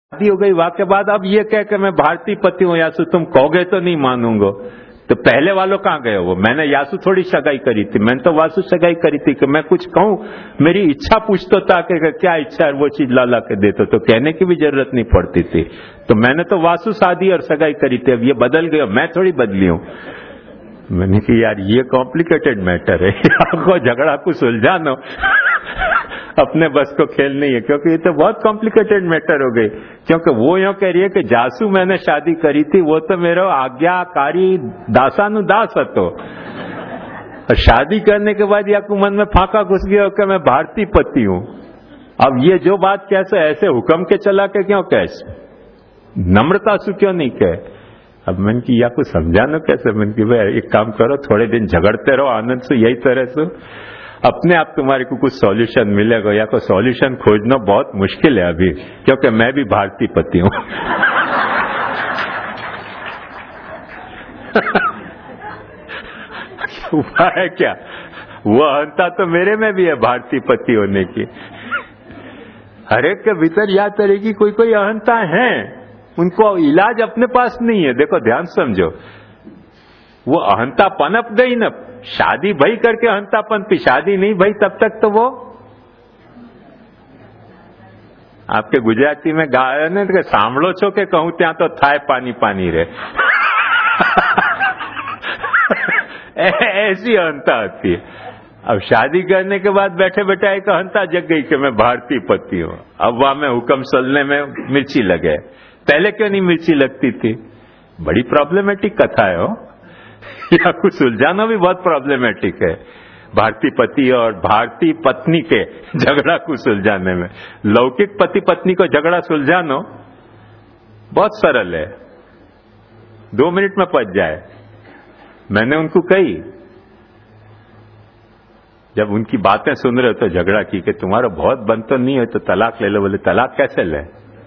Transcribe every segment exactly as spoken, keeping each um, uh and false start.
शादी हो गई, वाह के बाद अब ये कह के मैं भारतीय पति हूं यासु, तुम कहोगे तो नहीं मानूंगा। तो पहले वालों कहां गए वो? मैंने यासु थोड़ी सगाई करी थी, मैंने तो वासु सगाई करी थी कि मैं कुछ कहूं, मेरी इच्छा पूछतो था कि क्या इच्छा है, वो चीज ला ला के देते तो कहने की भी जरूरत नहीं पड़ती थी। तो मैंने तो वासु शादी और सगाई करी थी, अब ये बदल गए, मैं थोड़ी बदली हूं। मैंने कि यार ये कॉम्प्लिकेटेड मैटर है, आपको झगड़ा को सुलझाना अपने बस को खेल नहीं है, क्योंकि ये तो बहुत कॉम्प्लिकेटेड मैटर हो गई। क्योंकि वो यूं कह रही है कि जासू मैंने शादी करी थी, वो तो मेरा आज्ञाकारी दासानुदास हतो, और शादी करने के बाद या मन में फाका घुस गया कि मैं भारतीय पति हूं। अब ये जो बात कैसे ऐसे हुक्म के चला के क्यों कैसे, नम्रता से क्यों नहीं कहे? अब मैंने की या कुछ समझाना कैसे? मैंने की भाई एक काम करो, थोड़े दिन झगड़ते रहो आनंद से, यही तरह से अपने आप तुम्हारे को कुछ सॉल्यूशन मिलेगा। या कोई सॉल्यूशन खोजना बहुत मुश्किल है अभी, क्योंकि मैं भी भारतीय पति हूं। उपाय है क्या? वो अहंता तो मेरे में भी है भारतीय पति होने की। हर एक के भीतर या तरह की कोई कोई अहंता है, उनको इलाज अपने पास नहीं है। देखो ध्यान समझो, वो अहंता पनप गई ना, शादी भई करके अहंतापन थी, शादी नहीं भई तब तक तो वो आपके गुजराती में गाय ने कि सांभळो छो के कहूं त्या तो थाय पानी पानी रे। ऐसी अहंता होती है। अब शादी करने के बाद बैठे बैठे एक अहंता जग गई कि मैं भारतीय पति हूं। अब वहां में हुक्म चलने में मिर्ची लगे, पहले क्यों नहीं मिर्ची लगती थी? बड़ी प्रॉब्लमेटिक कथा है हो, या कुछ सुलझाना भी बहुत प्रॉब्लमेटिक है। भारतीय पति और भारतीय पत्नी के झगड़ा को सुलझाने में, लौकिक पति पत्नी को झगड़ा सुलझाना बहुत सरल है, दो मिनट में पच जाए। मैंने उनको कही, जब उनकी बातें सुन रहे तो झगड़ा की कि तुम्हारा बहुत बन तो नहीं है तो तलाक ले लो। बोले तलाक कैसे ले?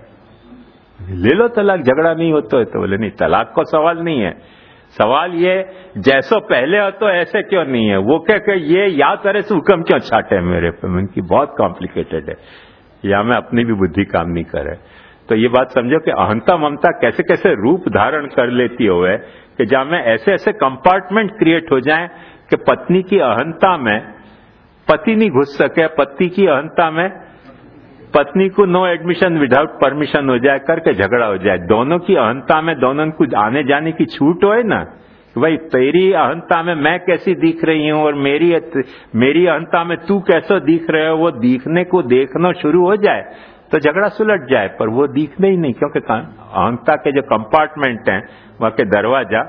ले लो तलाक, झगड़ा नहीं होता है तो। बोले नहीं, तलाक का सवाल नहीं है, सवाल ये जैसो पहले हो तो ऐसे क्यों नहीं है। वो कह के ये या तरह से हुक्म क्यों छाटे मेरे पे? उनकी बहुत कॉम्प्लिकेटेड है, या मैं अपनी भी बुद्धि काम नहीं करे। तो ये बात समझो कि अहंता ममता कैसे कैसे रूप धारण कर लेती हो है कि जहां में ऐसे ऐसे कंपार्टमेंट क्रिएट हो जाए कि पत्नी की अहंता में पति नहीं घुस सके, पति की अहंता में पत्नी को नो एडमिशन विदाउट परमिशन हो जाए, करके झगड़ा हो जाए। दोनों की अहंता में दोनों को आने जाने की छूट हो ना, भाई तेरी अहंता में मैं कैसी दिख रही हूं और मेरी मेरी अहंता में तू कैसा दिख रहे हो, वो दिखने को देखना शुरू हो जाए तो झगड़ा सुलझ जाए। पर वो दिखने ही नहीं, क्योंकि अहंता के जो कंपार्टमेंट हैं वहां के दरवाजा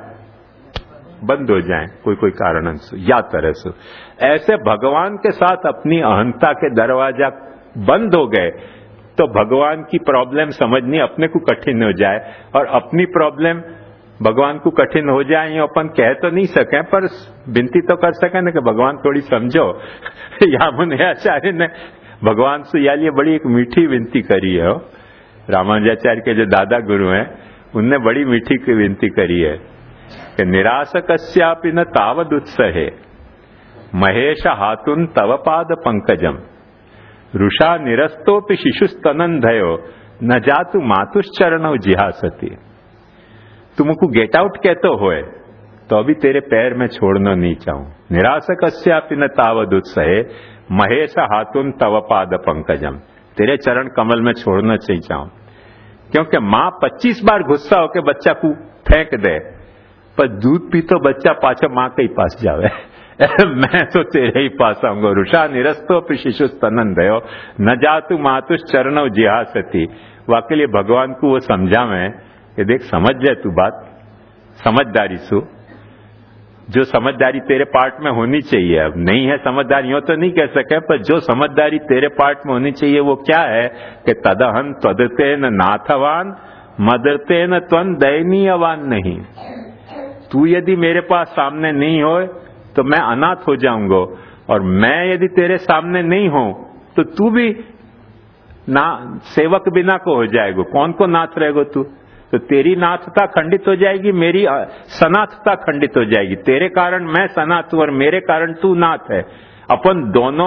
बंद हो जाए कोई कोई कारण से या तरह से। ऐसे भगवान के साथ अपनी अहंता के दरवाजा बंद हो गए तो भगवान की प्रॉब्लम समझनी अपने को कठिन हो जाए, और अपनी प्रॉब्लम भगवान को कठिन हो जाए ये अपन कह तो नहीं सके, पर विनती तो कर सके ना कि भगवान थोड़ी समझो। यामुने आचार्य ने भगवान से या लिए बड़ी एक मीठी विनती करी है। रामानुजाचार्य के जो दादा गुरु हैं उनने बड़ी मीठी की विनती करी है कि निरासकस्यापि न तावदुत्सहे महेश हातुन तव पाद पंकजम रुषा निरस्तोपि शिशुस्तनंधयो न जातु मातुश्चरणौ जिहासति। तुमको गेट आउट कहते होए तो अभी तेरे पैर में छोड़ना नहीं चाहूं। निरासकस्यापि न तावदुत्सहे महेश हातुन तव पाद पंकजम, तेरे चरण कमल में छोड़ना चाहिए चाहूं। क्योंकि मां पच्चीस बार गुस्सा होकर बच्चा को फेंक दे, पर दूध पी तो बच्चा पाछा मां के ही पास जावे। मैं तो तेरे ही पास आऊंगा। रुषा निरस्तो शिशु स्तनंदयो न जातु मातुष चरणों जिहासती। वाकई लिए भगवान को वो समझावे कि देख समझ जाए तू बात समझदारी सु, जो समझदारी तेरे पार्ट में होनी चाहिए। अब नहीं है समझदारी हो तो नहीं कह सके, पर जो समझदारी तेरे पार्ट में होनी चाहिए वो क्या है कि तदहन त्वदते न नाथवान मदरते न त्वन दयनीयवान नहीं। तू यदि मेरे पास सामने नहीं हो तो मैं अनाथ हो जाऊंगा, और मैं यदि तेरे सामने नहीं हूं तो तू भी ना सेवक बिना को हो जाएगा। कौन को नाथ रहेगा तू? तो तेरी नाथता खंडित हो जाएगी, मेरी सनाथता खंडित हो जाएगी। तेरे कारण मैं सनाथ हूं और मेरे कारण तू नाथ है। अपन दोनों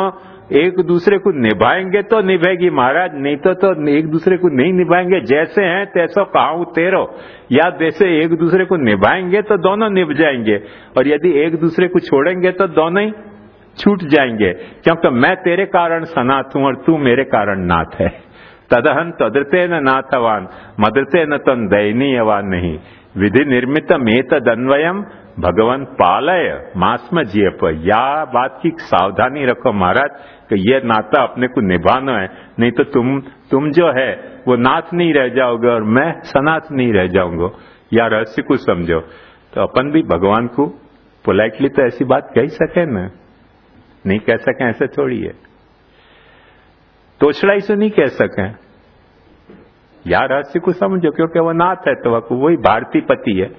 एक दूसरे को निभाएंगे तो निभेगी महाराज, नहीं तो तो एक दूसरे को नहीं निभाएंगे। जैसे हैं तैसो कहाऊ तेरो, या जैसे एक दूसरे को निभाएंगे तो दोनों निभ जाएंगे, और यदि एक दूसरे को छोड़ेंगे तो दोनों ही छूट जाएंगे, क्योंकि मैं तेरे कारण सनाथ हूं और तू मेरे कारण नाथ है। तदहन तदृते न नाथवान मदृते न तन दयनीयवान नहीं, विधि निर्मित मेत दन्वयम भगवान पालय मास्म जियप। या बात की सावधानी रखो महाराज कि ये नाता अपने को निभाना है, नहीं तो तुम तुम जो है वो नाथ नहीं रह जाओगे और मैं सनाथ नहीं रह जाऊंगा। या रहस्य को समझो। तो अपन भी भगवान को पोलाइटली तो ऐसी बात कह सके ना, नहीं कह सके ऐसे थोड़ी है। तोछड़ाई से नहीं कह सके। या रहस्य को समझो, क्योंकि वो नाथ है तो वही भारती पति है।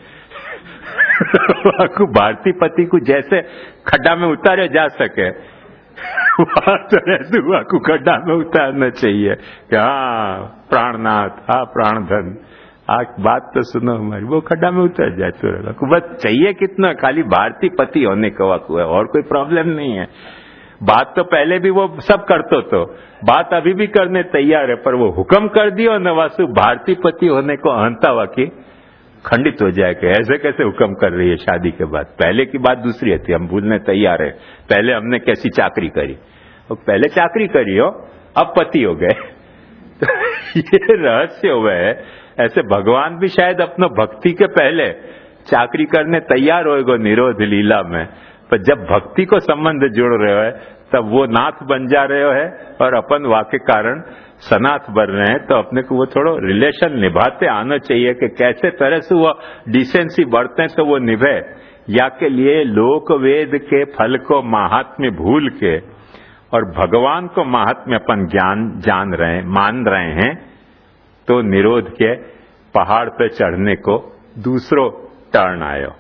भारती पति को जैसे खड्डा में उतारे जा सके, तो को खड्डा में उतारना चाहिए कि हाँ प्राणनाथ, हाँ प्राणधन, आज बात तो सुनो हमारी, वो खड्डा में उतर जाए तो बस चाहिए कितना, खाली भारती पति होने का वाकु है, और कोई प्रॉब्लम नहीं है। बात तो पहले भी वो सब करते तो, बात अभी भी करने तैयार है, पर वो हुक्म कर दियो न वासु भारती पति होने को अहंता वाकी खंडित हो जाए कि ऐसे कैसे हुक्म कर रही है शादी के बाद। पहले की बात दूसरी थी, हम भूलने तैयार है। पहले हमने कैसी चाकरी करी, और पहले चाकरी करी हो, अब पति हो गए। तो ये रहस्य हुआ है। ऐसे भगवान भी शायद अपना भक्ति के पहले चाकरी करने तैयार होएगो निरोध लीला में, पर जब भक्ति को संबंध जुड़ रहे हो तब वो नाथ बन जा रहे हो है और अपन वाके कारण सनाथ बन रहे हैं। तो अपने को वो थोड़ा रिलेशन निभाते आना चाहिए कि कैसे तरह से वो डिसेंसी बढ़ते हैं तो वो निभे। या के लिए लोक वेद के फल को महात्म्य भूल के और भगवान को महात्म्य अपन ज्ञान जान रहे हैं, मान रहे हैं, तो निरोध के पहाड़ पे चढ़ने को दूसरो टर्न आयो।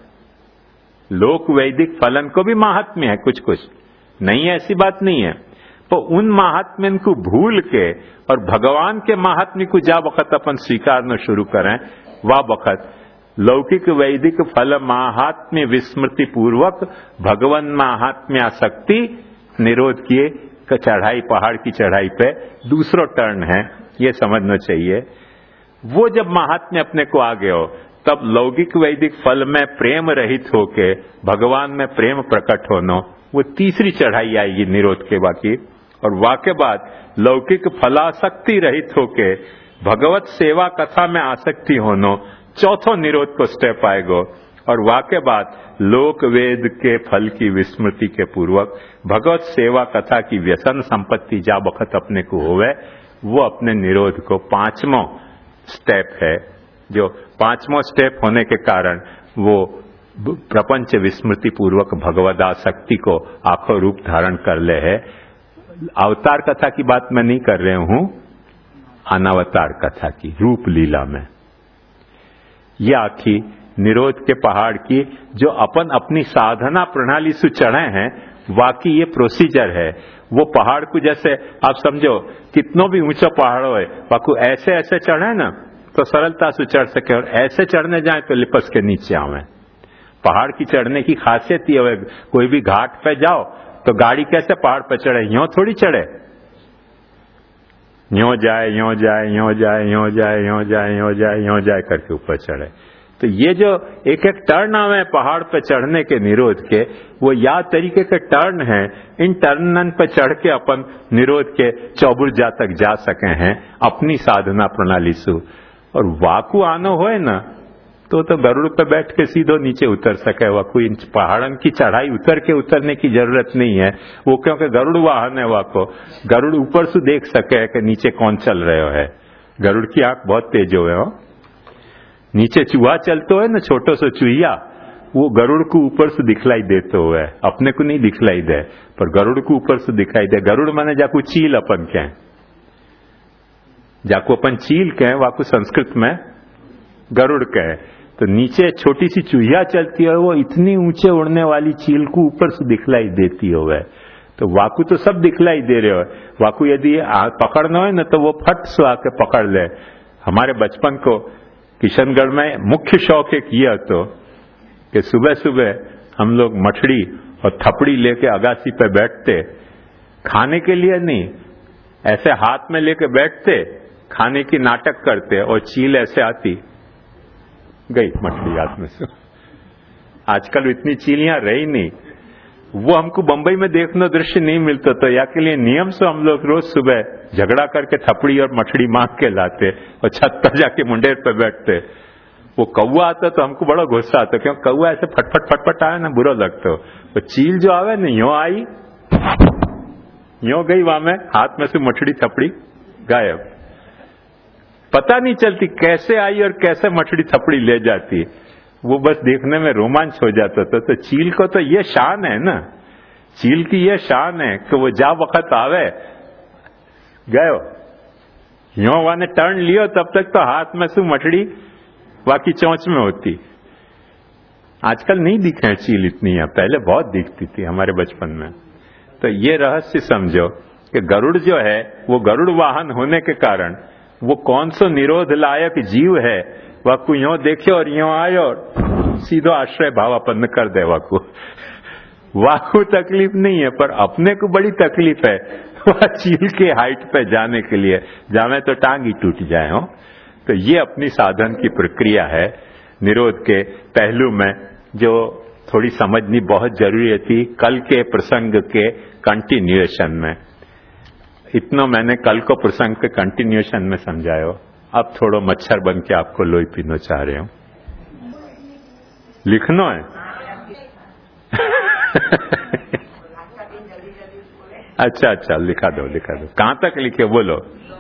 लोक वैदिक फलन को भी महात्म्य है, कुछ कुछ नहीं है, ऐसी बात नहीं है। तो उन महात्म्य को भूल के और भगवान के महात्म्य को जा वक्त अपन स्वीकारना शुरू करें, वह वक्त लौकिक वैदिक फल महात्म्य विस्मृति पूर्वक भगवान महात्म्यासक्ति निरोध किए चढ़ाई, पहाड़ की चढ़ाई पे दूसरा टर्न है, ये समझना चाहिए। वो जब महात्म्य अपने को आ गए हो तब लौकिक वैदिक फल में प्रेम रहित होके भगवान में प्रेम प्रकट होना, वो तीसरी चढ़ाई आएगी निरोध के बाकी। और वाके बाद लौकिक फलासक्ति रहित होके भगवत सेवा कथा में आसक्ति होना, चौथो निरोध को स्टेप आएगो। और वाके बाद लोक वेद के फल की विस्मृति के पूर्वक भगवत सेवा कथा की व्यसन संपत्ति जा बखत अपने को होवे, वो अपने निरोध को पांचवो स्टेप है। जो पांचवो स्टेप होने के कारण वो प्रपंच विस्मृति पूर्वक भगवदासक्ति को आखो रूप धारण कर ले है। अवतार कथा की बात मैं नहीं कर रहा हूं, अनावतार कथा की, रूप लीला में। यह आखी निरोध के पहाड़ की जो अपन अपनी साधना प्रणाली से चढ़े हैं, वाकई ये प्रोसीजर है। वो पहाड़ को जैसे आप समझो कितनों भी ऊंचा पहाड़ हो, वाकू ऐसे ऐसे चढ़े ना तो सरलता से चढ़ सके, और ऐसे चढ़ने जाए तो लिपस के नीचे आवे। पहाड़ की चढ़ने की खासियत ये है, कोई भी घाट पे जाओ तो गाड़ी कैसे पहाड़ पे चढ़े, यूं थोड़ी चढ़े, यूं जाए यूं जाए यूं जाए यूं जाए यूं जाए यूं जाए यूं जाए करके ऊपर चढ़े। तो ये जो एक एक टर्न आवे पहाड़ पे चढ़ने के निरोध के, वो या तरीके के टर्न है। इन टर्नन पे चढ़ के अपन निरोध के चौबुर्जा तक जा सके हैं अपनी साधना प्रणाली से। और वाकू आनो होए ना तो तो गरुड़ पे बैठ के सीधो नीचे उतर सके। वाकू इन पहाड़न की चढ़ाई उतर के उतरने की जरूरत नहीं है, वो क्योंकि गरुड़ वाहन है। वाको गरुड़ ऊपर से देख सके कि नीचे कौन चल रहे है। गरुड़ की आंख बहुत तेज हो, हो। नीचे चूहा चलते है ना, छोटो सो चूहिया, वो गरुड़ को ऊपर से दिखलाई देते हुए, अपने को नहीं दिखलाई दे पर गरुड़ को ऊपर से दिखाई दे। गरुड़ माने जाको चील अपन कहें, जाको अपन चील कहें, वाको संस्कृत में गरुड़ कहे। तो नीचे छोटी सी चूहिया चलती है, वो इतनी ऊंचे उड़ने वाली चील को ऊपर से दिखलाई देती हो। तो वाकू तो सब दिखलाई दे रहे हो। वाकू यदि पकड़ना हो ना तो वो फट से आके पकड़ ले। हमारे बचपन को किशनगढ़ में मुख्य शौक एक ये तो कि सुबह सुबह हम लोग मछली और थपड़ी लेके अगासी पे बैठते खाने के लिए नहीं, ऐसे हाथ में लेके बैठते, खाने की नाटक करते और चील ऐसे आती, गई मछली हाथ में से। आजकल इतनी चीलियां रही नहीं, वो हमको बंबई में देखने दृश्य नहीं मिलता, तो या के लिए नियम से हम लोग रोज सुबह झगड़ा करके थपड़ी और मछली मांग के लाते और छत पर जाके मुंडेर पे बैठते। वो कौआ आता तो हमको बड़ा गुस्सा आता, क्योंकि कौआ ऐसे फटफट फटफट आया ना, बुरा लगता हो। तो चील जो आवे ना, यो आई यो गई, वहां में हाथ में से मछली थपड़ी गायब। पता नहीं चलती कैसे आई और कैसे मछली थपड़ी ले जाती, वो बस देखने में रोमांच हो जाता था। तो चील को तो ये शान है ना, चील की ये शान है कि वो जा वक्त आवे, गयो यो वाने टर्न लियो, तब तक तो हाथ में से मछली बाकी चौंच में होती। आजकल नहीं दिखे हैं चील इतनी, है पहले बहुत दिखती थी हमारे बचपन में। तो ये रहस्य समझो कि गरुड़ जो है वो गरुड़ वाहन होने के कारण वो कौन सो निरोध लायक जीव है, वाकु यो देखे और यो आयो और सीधो आश्रय भावापन्न कर दे। वाकु वाकु तकलीफ नहीं है, पर अपने को बड़ी तकलीफ है वह चील के हाइट पे जाने के लिए, जावे तो टांग ही टूट जाए हो। तो ये अपनी साधन की प्रक्रिया है निरोध के पहलू में, जो थोड़ी समझनी बहुत जरूरी थी कल के प्रसंग के कंटिन्यूएशन में। इतना मैंने कल को प्रसंग के कंटिन्यूएशन में समझायो, अब थोड़ा मच्छर बन के आपको लोई पीना चाह रहे हो। लिखना है अच्छा अच्छा, लिखा दो लिखा दो। कहां तक लिखे बोलो?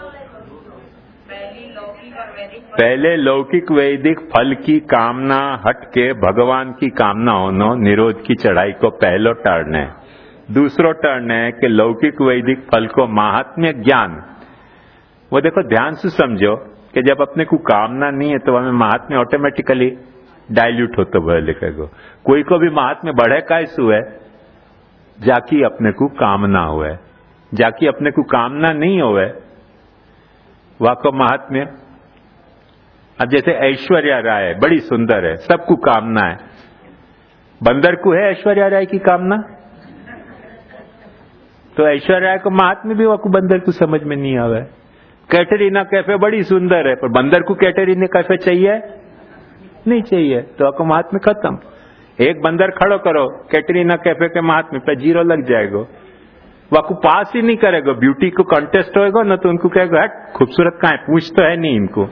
पहले लौकिक वैदिक फल की कामना हट के भगवान की कामना होना निरोध की चढ़ाई को पहलो टर्न है। दूसरो टर्न है कि लौकिक वैदिक फल को महात्म्य ज्ञान। वो देखो ध्यान से समझो कि जब अपने को कामना नहीं है तो हमें महात्म्य ऑटोमेटिकली डाइल्यूट होते हुए लिखेगा। कोई को भी महात्म्य बढ़े कैसे हुए, जाकी अपने को कामना हुए, जाकी अपने को कामना नहीं हुए वाको महात्म्य। अब जैसे ऐश्वर्या राय बड़ी सुंदर है, सबको कामना है, बंदर को है ऐश्वर्या राय की कामना, तो ऐश्वर्या राय को महात्म्य भी वाको बंदर को समझ में नहीं आवे। कैटरीना कैफे बड़ी सुंदर है, पर बंदर को कैटरीना कैफे चाहिए नहीं चाहिए, तो आपको महात्म्य खत्म। एक बंदर खड़ो करो कैटरीना कैफे के महात्म्य पे, जीरो लग जाएगा, वाको पास ही नहीं करेगा। ब्यूटी को कंटेस्ट होएगा ना तो उनको कहेगा हट खूबसूरत कहाँ है, पूछ तो है नहीं इनको।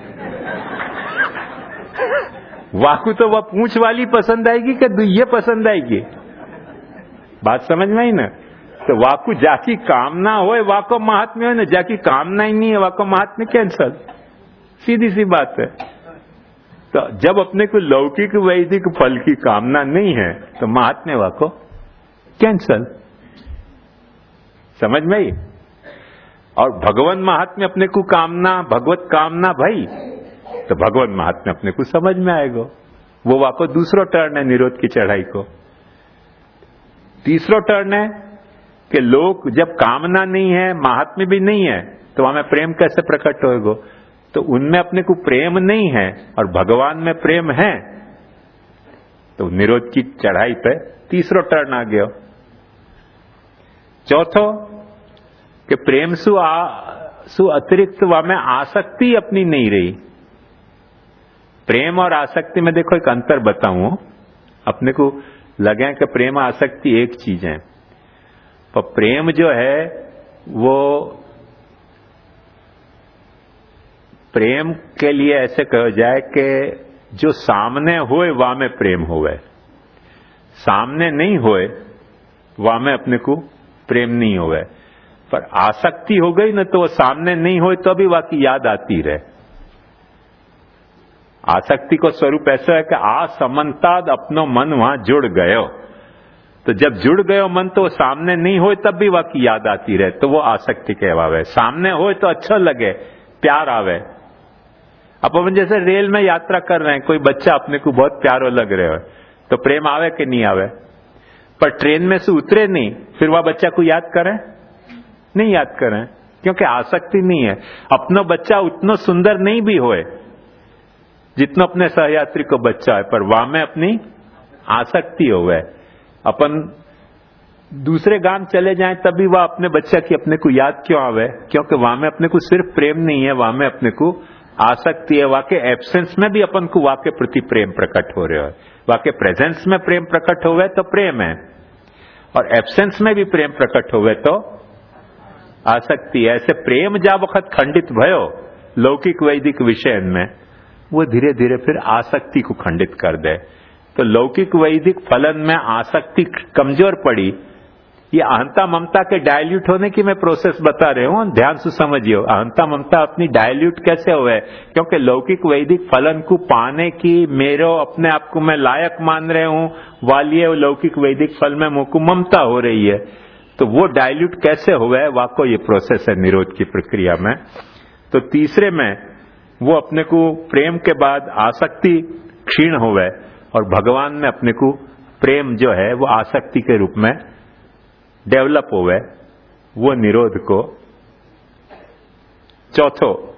वाकु तो वह पूछ वाली पसंद आएगी कि ये पसंद आएगी, बात समझ में आई ना। तो वाकु जाकी कामना होए वाको महात्म्य हो ना, जाकी कामना ही नहीं है वाको महात्म्य कैंसल, सीधी सी बात है। तो जब अपने को लौकिक वैदिक फल की कामना नहीं है तो महात्म्य वाको कैंसल, समझ में आई। और भगवान महात्म्य अपने को कामना, भगवत कामना भाई, तो भगवान महात्म्य अपने को समझ में आएगा। वो वाको दूसरा टर्न है निरोध की चढ़ाई को। तीसरा टर्न है कि लोग जब कामना नहीं है, महात्म्य भी नहीं है, तो हमें प्रेम कैसे प्रकट होएगा। तो उनमें अपने को प्रेम नहीं है और भगवान में प्रेम है, तो निरोध की चढ़ाई पे तीसरा टर्न आ गया। चौथो कि प्रेम सु आ सु अतिरिक्त वह में आसक्ति अपनी नहीं रही। प्रेम और आसक्ति में देखो एक अंतर बताऊं, अपने को लगे कि प्रेम आसक्ति एक चीज है, पर प्रेम जो है वो प्रेम के लिए ऐसे कहा जाए कि जो सामने होए वह में प्रेम होवे, सामने नहीं होए वह में अपने को प्रेम नहीं होवे। पर आसक्ति हो गई ना तो वो सामने नहीं होए तो भी वह की याद आती रहे। आसक्ति को स्वरूप ऐसा है कि असमन्ताद अपनो मन वहां जुड़ गयो, तो जब जुड़ गयो मन तो सामने नहीं होए तब भी वह की याद आती रहे, तो वो आसक्ति कहवावे। सामने होए तो अच्छा लगे, प्यार आवे। अब अपन जैसे रेल में यात्रा कर रहे हैं, कोई बच्चा अपने को बहुत प्यारो लग रहे हो तो प्रेम आवे कि नहीं आवे। पर ट्रेन में से उतरे नहीं, फिर वह बच्चा को याद करें नहीं याद करें, क्योंकि आसक्ति नहीं है। अपना बच्चा उतना सुंदर नहीं भी होए जितना अपने सहयात्री को बच्चा है, पर वहां में अपनी आसक्ति होवे। अपन दूसरे गांव चले जाएं तभी वह अपने बच्चा की अपने को याद क्यों आवे, क्योंकि वहां में अपने को सिर्फ प्रेम नहीं है, वहां में अपने को आसक्ति है। वहां के एब्सेंस में भी अपन को वहां के प्रति प्रेम प्रकट हो रहा है, वहां के प्रेजेंस में प्रेम प्रकट होवे तो प्रेम है, और एब्सेंस में भी प्रेम प्रकट होवे तो आसक्ति है। ऐसे प्रेम जा वक्त खंडित भयो लौकिक वैदिक विषय में, वो धीरे धीरे फिर आसक्ति को खंडित कर दे। तो लौकिक वैदिक फलन में आसक्ति कमजोर पड़ी, ये अहंता ममता के डायल्यूट होने की मैं प्रोसेस बता रहे हूं, ध्यान से समझियो। अहंता ममता अपनी डायल्यूट कैसे हुए, क्योंकि लौकिक वैदिक फलन को पाने की मेरो अपने आप को मैं लायक मान रहे हूं, वालिये लौकिक वैदिक फल में मुझको ममता हो रही है। तो वो डायल्यूट कैसे हुए, वाको ये प्रोसेस है निरोध की प्रक्रिया में। तो तीसरे में वो अपने को प्रेम के बाद आसक्ति क्षीण होवे, और भगवान में अपने को प्रेम जो है वो आसक्ति के रूप में डेवलप होवे, वो निरोध को। चौथो